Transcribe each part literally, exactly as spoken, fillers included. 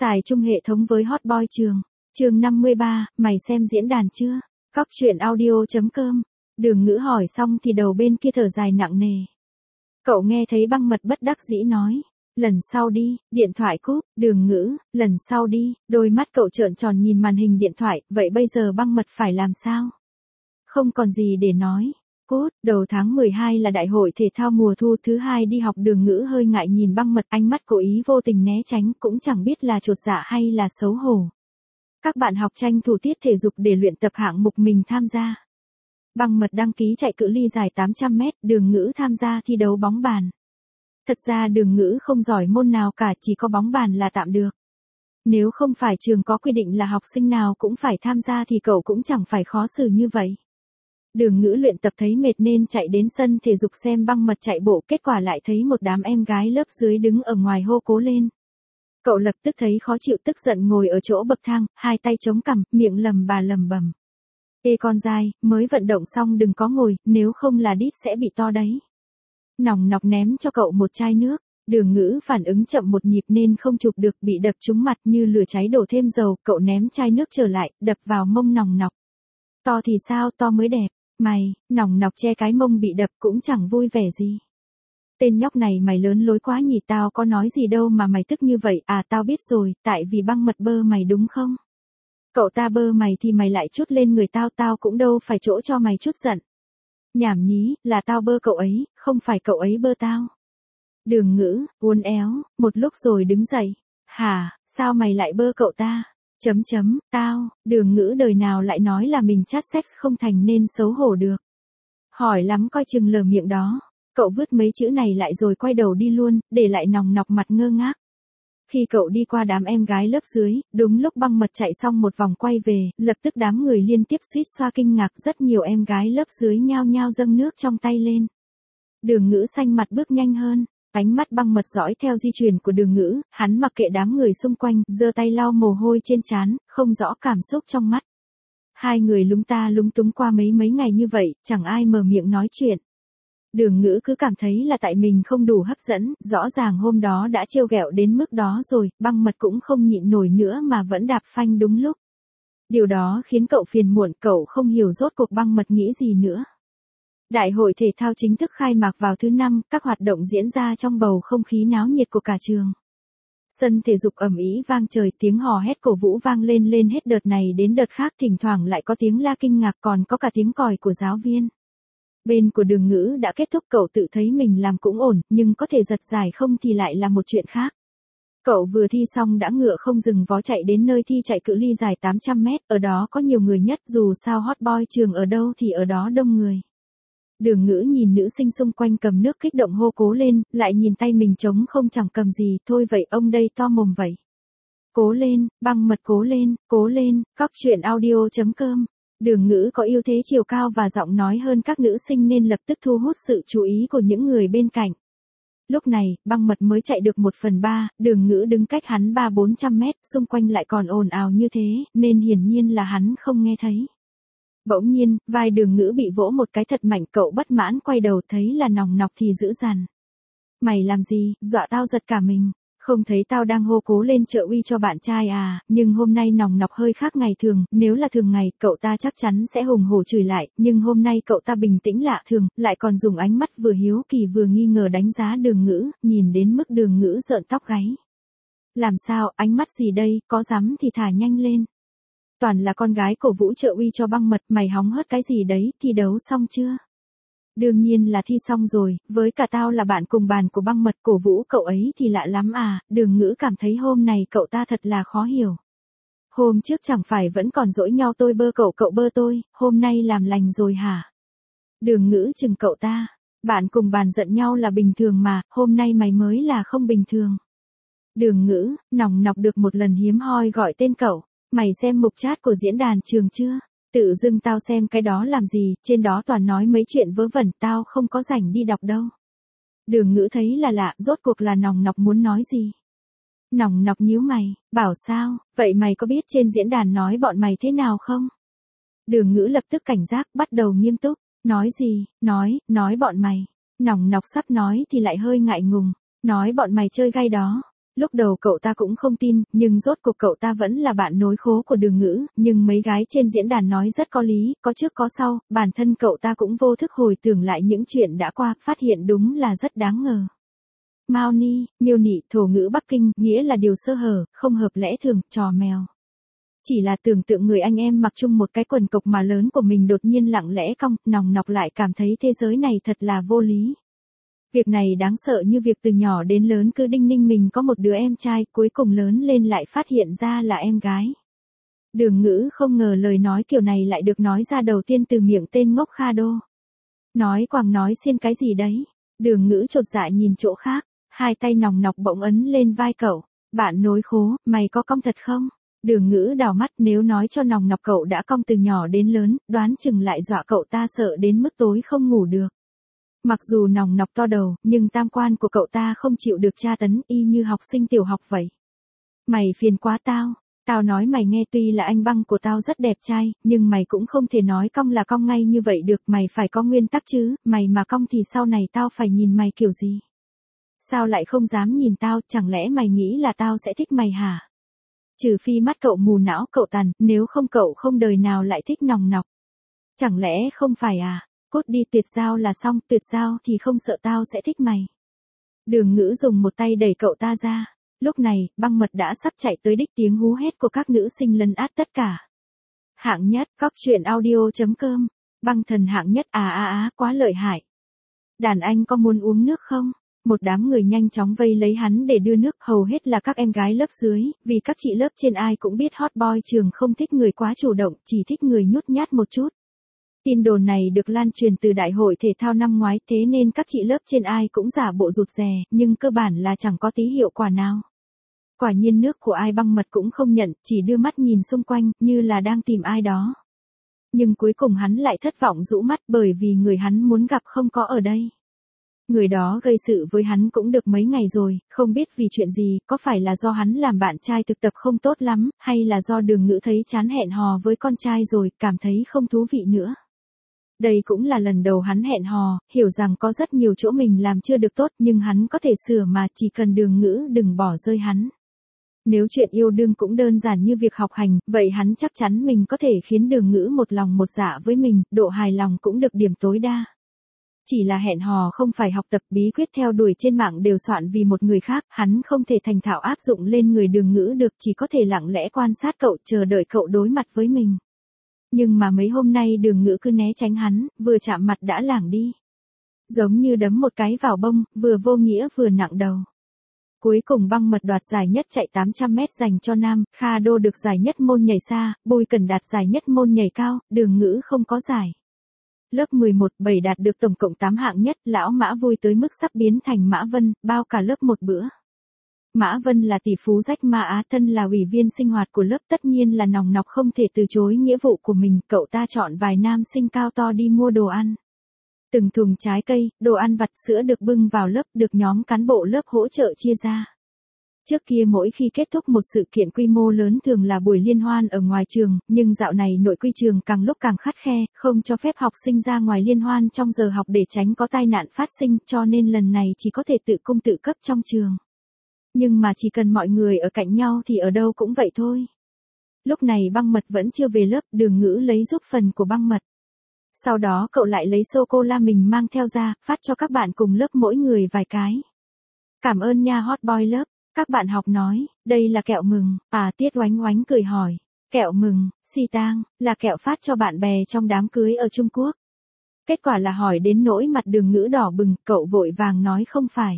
Xài chung hệ thống với Hot Boy Trường. Chương năm mươi ba, mày xem diễn đàn chưa? Cóc truyện audio chấm com. Đường Ngữ hỏi xong thì đầu bên kia thở dài nặng nề. Cậu nghe thấy Băng Mật bất đắc dĩ nói. Lần sau đi, điện thoại cúp. Đường Ngữ, lần sau đi. Đôi mắt cậu trợn tròn nhìn màn hình điện thoại. Vậy bây giờ Băng Mật phải làm sao? Không còn gì để nói. Cút, đầu tháng mười hai là đại hội thể thao mùa thu thứ hai đi học. Đường Ngữ hơi ngại nhìn Băng Mật, ánh mắt cố ý vô tình né tránh, cũng chẳng biết là chột dạ hay là xấu hổ. Các bạn học tranh thủ tiết thể dục để luyện tập hạng mục mình tham gia. Băng Mật đăng ký chạy cự ly dài tám trăm mét, Đường Ngữ tham gia thi đấu bóng bàn. Thật ra Đường Ngữ không giỏi môn nào cả, chỉ có bóng bàn là tạm được. Nếu không phải trường có quy định là học sinh nào cũng phải tham gia thì cậu cũng chẳng phải khó xử như vậy. Đường Ngữ luyện tập thấy mệt nên chạy đến sân thể dục xem Băng Mật chạy bộ, kết quả lại thấy một đám em gái lớp dưới đứng ở ngoài hô cố lên. Cậu lập tức thấy khó chịu, tức giận ngồi ở chỗ bậc thang, hai tay chống cằm, miệng lầm bà lầm bầm. Ê con dai, mới vận động xong đừng có ngồi, nếu không là đít sẽ bị to đấy. Nòng nọc ném cho cậu một chai nước. Đường Ngữ phản ứng chậm một nhịp nên không chụp được, bị đập trúng mặt như lửa cháy đổ thêm dầu. Cậu ném chai nước trở lại, đập vào mông nòng nọc. To thì sao, to mới đẹp. Mày, nòng nọc che cái mông bị đập cũng chẳng vui vẻ gì. Tên nhóc này mày lớn lối quá nhỉ, tao có nói gì đâu mà mày tức như vậy. À tao biết rồi, tại vì Băng Mật bơ mày đúng không? Cậu ta bơ mày thì mày lại trút lên người tao, tao cũng đâu phải chỗ cho mày chút giận. Nhảm nhí, là tao bơ cậu ấy, không phải cậu ấy bơ tao. Đường Ngữ, uốn éo, một lúc rồi đứng dậy. Hả, sao mày lại bơ cậu ta? Chấm chấm, tao, Đường Ngữ đời nào lại nói là mình chat sex không thành nên xấu hổ được. Hỏi lắm coi chừng lờ miệng đó. Cậu vứt mấy chữ này lại rồi quay đầu đi luôn, để lại nòng nọc mặt ngơ ngác. Khi cậu đi qua đám em gái lớp dưới, đúng lúc Băng Mật chạy xong một vòng quay về, lập tức đám người liên tiếp suýt xoa kinh ngạc, rất nhiều em gái lớp dưới nhao nhao dâng nước trong tay lên. Đường Ngữ xanh mặt bước nhanh hơn, ánh mắt Băng Mật dõi theo di chuyển của Đường Ngữ, hắn mặc kệ đám người xung quanh, giơ tay lau mồ hôi trên trán, không rõ cảm xúc trong mắt. Hai người lúng ta lúng túng qua mấy mấy ngày như vậy, chẳng ai mở miệng nói chuyện. Đường Ngữ cứ cảm thấy là tại mình không đủ hấp dẫn, rõ ràng hôm đó đã trêu ghẹo đến mức đó rồi, Băng Mật cũng không nhịn nổi nữa mà vẫn đạp phanh đúng lúc. Điều đó khiến cậu phiền muộn, cậu không hiểu rốt cuộc Băng Mật nghĩ gì nữa. Đại hội thể thao chính thức khai mạc vào thứ năm, các hoạt động diễn ra trong bầu không khí náo nhiệt của cả trường. Sân thể dục ầm ĩ vang trời, tiếng hò hét cổ vũ vang lên lên hết đợt này đến đợt khác, thỉnh thoảng lại có tiếng la kinh ngạc, còn có cả tiếng còi của giáo viên. Bên của Đường Ngữ đã kết thúc, cậu tự thấy mình làm cũng ổn, nhưng có thể giật giải không thì lại là một chuyện khác. Cậu vừa thi xong đã ngựa không dừng vó chạy đến nơi thi chạy cự ly dài tám trăm mét, ở đó có nhiều người nhất, dù sao Hot Boy Trường ở đâu thì ở đó đông người. Đường Ngữ nhìn nữ sinh xung quanh cầm nước kích động hô cố lên, lại nhìn tay mình trống không chẳng cầm gì, thôi vậy ông đây to mồm vậy. Cố lên, Băng Mật cố lên, cố lên, cóc truyện audio chấm com. Đường Ngữ có ưu thế chiều cao và giọng nói hơn các nữ sinh nên lập tức thu hút sự chú ý của những người bên cạnh. Lúc này, Băng Mật mới chạy được một phần ba, Đường Ngữ đứng cách hắn ba bốn trăm mét, xung quanh lại còn ồn ào như thế, nên hiển nhiên là hắn không nghe thấy. Bỗng nhiên, vai Đường Ngữ bị vỗ một cái thật mạnh, cậu bất mãn quay đầu thấy là nòng nọc thì dữ dằn. Mày làm gì, dọa tao giật cả mình. Không thấy tao đang hô cố lên trợ uy cho bạn trai à, nhưng hôm nay nòng nọc hơi khác ngày thường, nếu là thường ngày, cậu ta chắc chắn sẽ hùng hổ chửi lại, nhưng hôm nay cậu ta bình tĩnh lạ thường, lại còn dùng ánh mắt vừa hiếu kỳ vừa nghi ngờ đánh giá Đường Ngữ, nhìn đến mức Đường Ngữ rợn tóc gáy. Làm sao, ánh mắt gì đây, có dám thì thả nhanh lên. Toàn là con gái cổ vũ trợ uy cho Băng Mật, mày hóng hớt cái gì đấy, thi đấu xong chưa? Đương nhiên là thi xong rồi, với cả tao là bạn cùng bàn của Băng Mật, cổ vũ cậu ấy thì lạ lắm à. Đường Ngữ cảm thấy hôm này cậu ta thật là khó hiểu. Hôm trước chẳng phải vẫn còn dỗi nhau tôi bơ cậu cậu bơ tôi, hôm nay làm lành rồi hả? Đường Ngữ chừng cậu ta, bạn cùng bàn giận nhau là bình thường mà, hôm nay mày mới là không bình thường. Đường Ngữ, nòng nọc được một lần hiếm hoi gọi tên cậu, mày xem mục chat của diễn đàn trường chưa? Tự dưng tao xem cái đó làm gì, trên đó toàn nói mấy chuyện vớ vẩn, tao không có rảnh đi đọc đâu. Đường Ngữ thấy là lạ, rốt cuộc là nòng nọc muốn nói gì? Nòng nọc nhíu mày, bảo sao, vậy mày có biết trên diễn đàn nói bọn mày thế nào không? Đường Ngữ lập tức cảnh giác, bắt đầu nghiêm túc, nói gì, nói, nói bọn mày. Nòng nọc sắp nói thì lại hơi ngại ngùng, nói bọn mày chơi gay đó. Lúc đầu cậu ta cũng không tin, nhưng rốt cuộc cậu ta vẫn là bạn nối khố của Đường Ngữ, nhưng mấy gái trên diễn đàn nói rất có lý, có trước có sau, bản thân cậu ta cũng vô thức hồi tưởng lại những chuyện đã qua, phát hiện đúng là rất đáng ngờ. Mao ni, miêu nị, thổ ngữ Bắc Kinh, nghĩa là điều sơ hở, không hợp lẽ thường, trò mèo. Chỉ là tưởng tượng người anh em mặc chung một cái quần cộc mà lớn của mình đột nhiên lặng lẽ cong, nòng nọc lại cảm thấy thế giới này thật là vô lý. Việc này đáng sợ như việc từ nhỏ đến lớn cứ đinh ninh mình có một đứa em trai, cuối cùng lớn lên lại phát hiện ra là em gái. Đường Ngữ không ngờ lời nói kiểu này lại được nói ra đầu tiên từ miệng tên ngốc Kha Đô. Nói quàng nói xiên cái gì đấy? Đường Ngữ chột dạ nhìn chỗ khác, hai tay nòng nọc bỗng ấn lên vai cậu. Bạn nối khố, mày có cong thật không? Đường Ngữ đảo mắt, nếu nói cho nòng nọc cậu đã cong từ nhỏ đến lớn, đoán chừng lại dọa cậu ta sợ đến mức tối không ngủ được. Mặc dù nòng nọc to đầu, nhưng tam quan của cậu ta không chịu được tra tấn, y như học sinh tiểu học vậy. Mày phiền quá tao, tao nói mày nghe, tuy là anh Băng của tao rất đẹp trai, nhưng mày cũng không thể nói cong là cong ngay như vậy được, mày phải có nguyên tắc chứ, mày mà cong thì sau này tao phải nhìn mày kiểu gì? Sao lại không dám nhìn tao, chẳng lẽ mày nghĩ là tao sẽ thích mày hả? Trừ phi mắt cậu mù não cậu tàn, nếu không cậu không đời nào lại thích nòng nọc. Chẳng lẽ không phải à? Cút đi, tuyệt giao là xong, tuyệt giao thì không sợ tao sẽ thích mày. Đường Ngữ dùng một tay đẩy cậu ta ra. Lúc này, Băng Mật đã sắp chạy tới đích, tiếng hú hét của các nữ sinh lấn át tất cả. Hạng nhất, cóc truyện audio chấm com. Băng thần hạng nhất, à à à, quá lợi hại. Đàn anh có muốn uống nước không? Một đám người nhanh chóng vây lấy hắn để đưa nước, hầu hết là các em gái lớp dưới, vì các chị lớp trên ai cũng biết hot boy trường không thích người quá chủ động, chỉ thích người nhút nhát một chút. Tin đồn này được lan truyền từ đại hội thể thao năm ngoái, thế nên các chị lớp trên ai cũng giả bộ rụt rè, nhưng cơ bản là chẳng có tí hiệu quả nào. Quả nhiên nước của ai Băng Mật cũng không nhận, chỉ đưa mắt nhìn xung quanh, như là đang tìm ai đó. Nhưng cuối cùng hắn lại thất vọng rũ mắt, bởi vì người hắn muốn gặp không có ở đây. Người đó gây sự với hắn cũng được mấy ngày rồi, không biết vì chuyện gì, có phải là do hắn làm bạn trai thực tập không tốt lắm, hay là do Đường Ngữ thấy chán hẹn hò với con trai rồi, cảm thấy không thú vị nữa. Đây cũng là lần đầu hắn hẹn hò, hiểu rằng có rất nhiều chỗ mình làm chưa được tốt, nhưng hắn có thể sửa mà, chỉ cần Đường Ngữ đừng bỏ rơi hắn. Nếu chuyện yêu đương cũng đơn giản như việc học hành, vậy hắn chắc chắn mình có thể khiến Đường Ngữ một lòng một dạ với mình, độ hài lòng cũng được điểm tối đa. Chỉ là hẹn hò không phải học tập, bí quyết theo đuổi trên mạng đều soạn vì một người khác, hắn không thể thành thạo áp dụng lên người Đường Ngữ được, chỉ có thể lặng lẽ quan sát cậu, chờ đợi cậu đối mặt với mình. Nhưng mà mấy hôm nay Đường Ngữ cứ né tránh hắn, vừa chạm mặt đã lảng đi. Giống như đấm một cái vào bông, vừa vô nghĩa vừa nặng đầu. Cuối cùng Băng Mật đoạt giải nhất chạy tám trăm mét dành cho nam, Kha Đô được giải nhất môn nhảy xa, Bùi Cần đạt giải nhất môn nhảy cao, Đường Ngữ không có giải. Lớp mười một bảy đạt được tổng cộng tám hạng nhất, lão Mã vui tới mức sắp biến thành Mã Vân, bao cả lớp một bữa. Mã Vân là tỷ phú rách ma Á, thân là ủy viên sinh hoạt của lớp, tất nhiên là nòng nọc không thể từ chối nghĩa vụ của mình, cậu ta chọn vài nam sinh cao to đi mua đồ ăn. Từng thùng trái cây, đồ ăn vặt, sữa được bưng vào lớp, được nhóm cán bộ lớp hỗ trợ chia ra. Trước kia mỗi khi kết thúc một sự kiện quy mô lớn thường là buổi liên hoan ở ngoài trường, nhưng dạo này nội quy trường càng lúc càng khắt khe, không cho phép học sinh ra ngoài liên hoan trong giờ học để tránh có tai nạn phát sinh, cho nên lần này chỉ có thể tự cung tự cấp trong trường. Nhưng mà chỉ cần mọi người ở cạnh nhau thì ở đâu cũng vậy thôi. Lúc này Băng Mật vẫn chưa về lớp, Đường Ngữ lấy giúp phần của Băng Mật. Sau đó cậu lại lấy sô-cô-la mình mang theo ra, phát cho các bạn cùng lớp mỗi người vài cái. Cảm ơn nha hot boy lớp. Các bạn học nói, đây là kẹo mừng, à Tiết Oánh Oánh cười hỏi. Kẹo mừng, xì tang, là kẹo phát cho bạn bè trong đám cưới ở Trung Quốc. Kết quả là hỏi đến nỗi mặt Đường Ngữ đỏ bừng, cậu vội vàng nói không phải.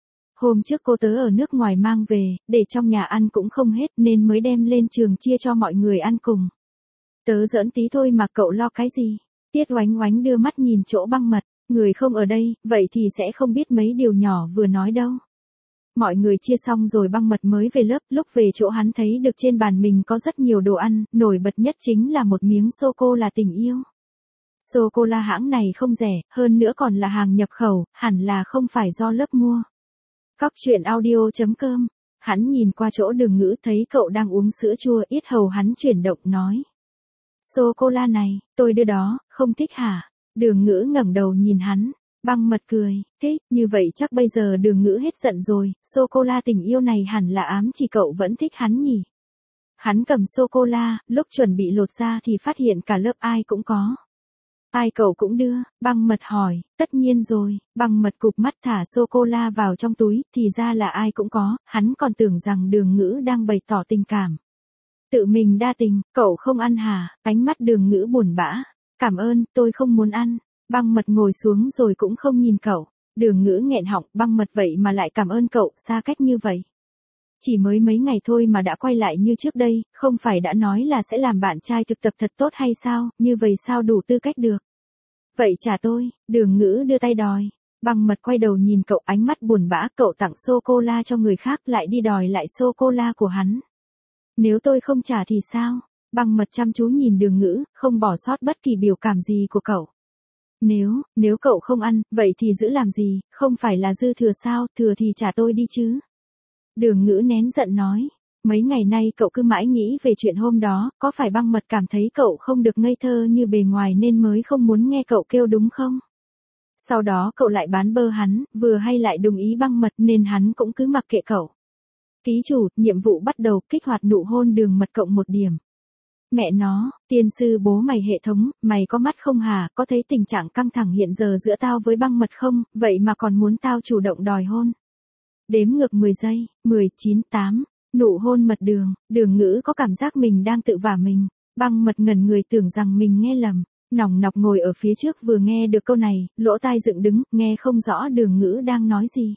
Hôm trước cô tớ ở nước ngoài mang về, để trong nhà ăn cũng không hết nên mới đem lên trường chia cho mọi người ăn cùng. Tớ giỡn tí thôi mà cậu lo cái gì? Tiết Oánh Oánh đưa mắt nhìn chỗ Băng Mật, người không ở đây, vậy thì sẽ không biết mấy điều nhỏ vừa nói đâu. Mọi người chia xong rồi Băng Mật mới về lớp, lúc về chỗ hắn thấy được trên bàn mình có rất nhiều đồ ăn, nổi bật nhất chính là một miếng sô-cô-la tình yêu. Sô-cô-la hãng này không rẻ, hơn nữa còn là hàng nhập khẩu, hẳn là không phải do lớp mua. Cóc truyện audio chấm com. Hắn nhìn qua chỗ Đường Ngữ thấy cậu đang uống sữa chua, yết hầu hắn chuyển động nói. Sô-cô-la này, tôi đưa đó, không thích hả? Đường Ngữ ngẩng đầu nhìn hắn. Băng mật cười, thế, như vậy chắc bây giờ Đường Ngữ hết giận rồi, sô-cô-la tình yêu này hẳn là ám chỉ cậu vẫn thích hắn nhỉ. Hắn cầm sô-cô-la, lúc chuẩn bị lột ra thì phát hiện cả lớp ai cũng có. Ai cậu cũng đưa, băng mật hỏi, tất nhiên rồi, băng mật cụp mắt thả sô-cô-la vào trong túi, thì ra là ai cũng có, hắn còn tưởng rằng Đường Ngữ đang bày tỏ tình cảm. Tự mình đa tình, cậu không ăn hả, ánh mắt Đường Ngữ buồn bã, cảm ơn, tôi không muốn ăn, băng mật ngồi xuống rồi cũng không nhìn cậu, Đường Ngữ nghẹn họng, băng mật vậy mà lại cảm ơn cậu, xa cách như vậy. Chỉ mới mấy ngày thôi mà đã quay lại như trước đây, không phải đã nói là sẽ làm bạn trai thực tập thật tốt hay sao, như vậy sao đủ tư cách được. Vậy trả tôi, Đường Ngữ đưa tay đòi. Băng mật quay đầu nhìn cậu, ánh mắt buồn bã, cậu tặng sô-cô-la cho người khác lại đi đòi lại sô-cô-la của hắn. Nếu tôi không trả thì sao? Băng mật chăm chú nhìn Đường Ngữ, không bỏ sót bất kỳ biểu cảm gì của cậu. Nếu, nếu cậu không ăn, vậy thì giữ làm gì, không phải là dư thừa sao, thừa thì trả tôi đi chứ. Đường Ngữ nén giận nói, mấy ngày nay cậu cứ mãi nghĩ về chuyện hôm đó, có phải băng mật cảm thấy cậu không được ngây thơ như bề ngoài nên mới không muốn nghe cậu kêu đúng không? Sau đó cậu lại bán bơ hắn, vừa hay lại đồng ý băng mật nên hắn cũng cứ mặc kệ cậu. Ký chủ, nhiệm vụ bắt đầu, kích hoạt nụ hôn Đường Mật cộng một điểm. Mẹ nó, tiên sư bố mày hệ thống, mày có mắt không hả, có thấy tình trạng căng thẳng hiện giờ giữa tao với băng mật không, vậy mà còn muốn tao chủ động đòi hôn. Đếm ngược mười giây, mười, chín, tám, nụ hôn mật Đường, Đường Ngữ có cảm giác mình đang tự vả mình, băng mật ngẩn người tưởng rằng mình nghe lầm, nòng nọc ngồi ở phía trước vừa nghe được câu này, lỗ tai dựng đứng, nghe không rõ Đường Ngữ đang nói gì.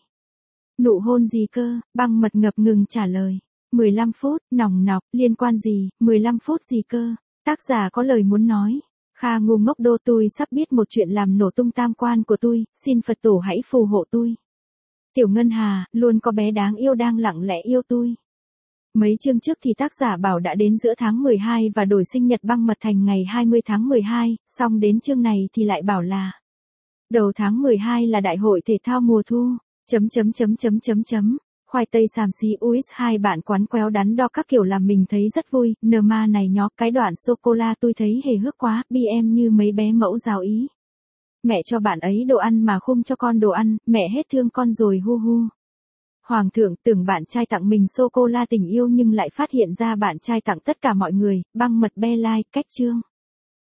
Nụ hôn gì cơ, băng mật ngập ngừng trả lời. mười lăm phút, nòng nọc, liên quan gì, mười lăm phút gì cơ, tác giả có lời muốn nói. Kha ngu ngốc đô, tôi sắp biết một chuyện làm nổ tung tam quan của tôi, xin Phật tổ hãy phù hộ tôi. Tiểu Ngân Hà, luôn có bé đáng yêu đang lặng lẽ yêu tôi. Mấy chương trước thì tác giả bảo đã đến giữa tháng mười hai và đổi sinh nhật băng mật thành ngày hai mươi tháng mười hai, xong đến chương này thì lại bảo là đầu tháng mười hai là đại hội thể thao mùa thu, chấm chấm chấm chấm chấm chấm. Khoai tây xàm xí u ích hai bạn quán quéo đắn đo các kiểu làm mình thấy rất vui, nờ ma này nhó, cái đoạn sô-cô-la tôi thấy hề hước quá, bi em như mấy bé mẫu giáo ý. Mẹ cho bạn ấy đồ ăn mà không cho con đồ ăn, mẹ hết thương con rồi hu hu. Hoàng thượng tưởng bạn trai tặng mình sô-cô-la tình yêu nhưng lại phát hiện ra bạn trai tặng tất cả mọi người, băng mật be like, cách chương.